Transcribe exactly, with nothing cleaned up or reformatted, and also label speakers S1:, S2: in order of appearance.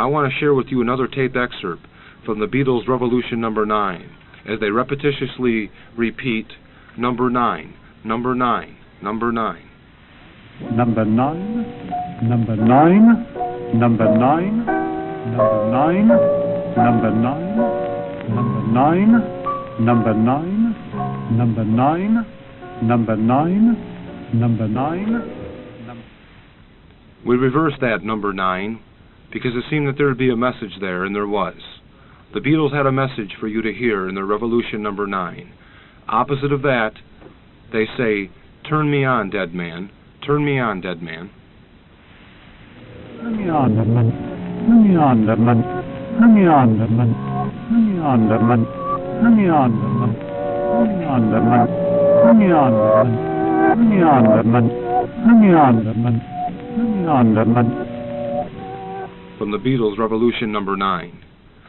S1: I want to share with you another tape excerpt from the Beatles' Revolution number nine, as they repetitiously repeat number nine, number nine, number nine.
S2: Number nine, number nine, number nine, number nine, number nine, number nine, number nine, number nine, number nine, number nine.
S1: We reversed that number nine because it seemed that there would be a message there, and there was. The Beatles had a message for you to hear in their Revolution number nine. Opposite of that, they say, "Turn me on, dead man. Turn me on, dead man."
S2: Turn me on, dead man. Turn me on, dead man. Turn me on, dead man. Turn me on, dead man. Turn me on, dead man. Turn me on, dead man. Turn me on, dead man. Turn me on, dead man. Turn me on, dead man. Turn me on, dead man.
S1: From the Beatles' Revolution number nine.